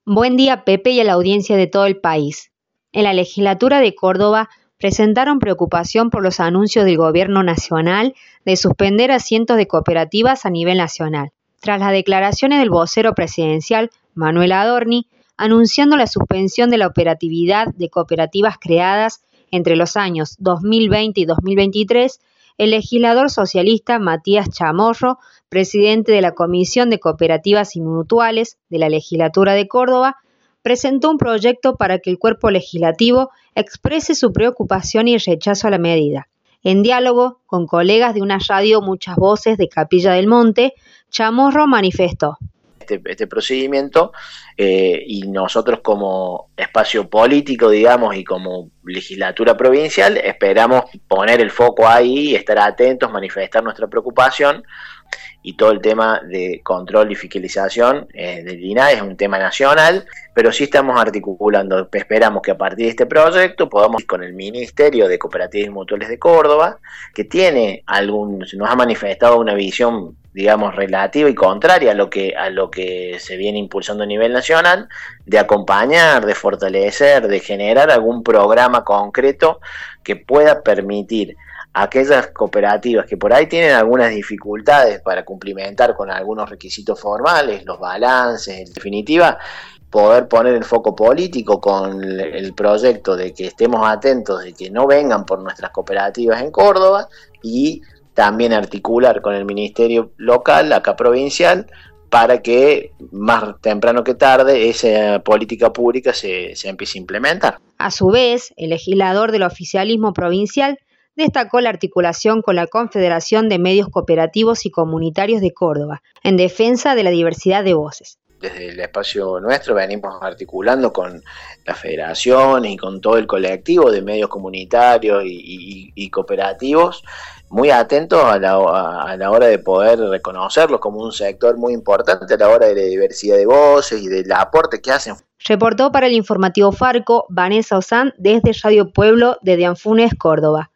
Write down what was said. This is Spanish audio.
Buen día, Pepe, y a la audiencia de todo el país. En la legislatura de Córdoba presentaron preocupación por los anuncios del Gobierno Nacional de suspender a cientos de cooperativas a nivel nacional, tras las declaraciones del vocero presidencial, Manuel Adorni, anunciando la suspensión de la operatividad de cooperativas creadas entre los años 2020 y 2023. El legislador socialista Matías Chamorro, presidente de la Comisión de Cooperativas y Mutuales de la Legislatura de Córdoba, presentó un proyecto para que el cuerpo legislativo exprese su preocupación y rechazo a la medida. En diálogo con colegas de una radio Muchas Voces de Capilla del Monte, Chamorro manifestó: Este procedimiento y nosotros como espacio político, digamos, y como legislatura provincial, esperamos poner el foco ahí, estar atentos, manifestar nuestra preocupación, y todo el tema de control y fiscalización del INAE es un tema nacional, pero sí estamos articulando, esperamos que a partir de este proyecto podamos ir con el Ministerio de Cooperativas y Mutuales de Córdoba, que nos ha manifestado una visión, digamos, relativa y contraria a lo que se viene impulsando a nivel nacional, de acompañar, de fortalecer, de generar algún programa concreto que pueda permitir a aquellas cooperativas que por ahí tienen algunas dificultades para cumplimentar con algunos requisitos formales, los balances, en definitiva, poder poner el foco político con el proyecto de que estemos atentos, de que no vengan por nuestras cooperativas en Córdoba, y también articular con el ministerio local, acá provincial, para que más temprano que tarde esa política pública se empiece a implementar. A su vez, el legislador del oficialismo provincial destacó la articulación con la Confederación de Medios Cooperativos y Comunitarios de Córdoba, en defensa de la diversidad de voces. Desde el espacio nuestro venimos articulando con la federación y con todo el colectivo de medios comunitarios y cooperativos, muy atentos a la hora de poder reconocerlos como un sector muy importante a la hora de la diversidad de voces y del aporte que hacen. Reportó para el informativo Farco Vanessa Ozán desde Radio Pueblo de Dianfunes, Córdoba.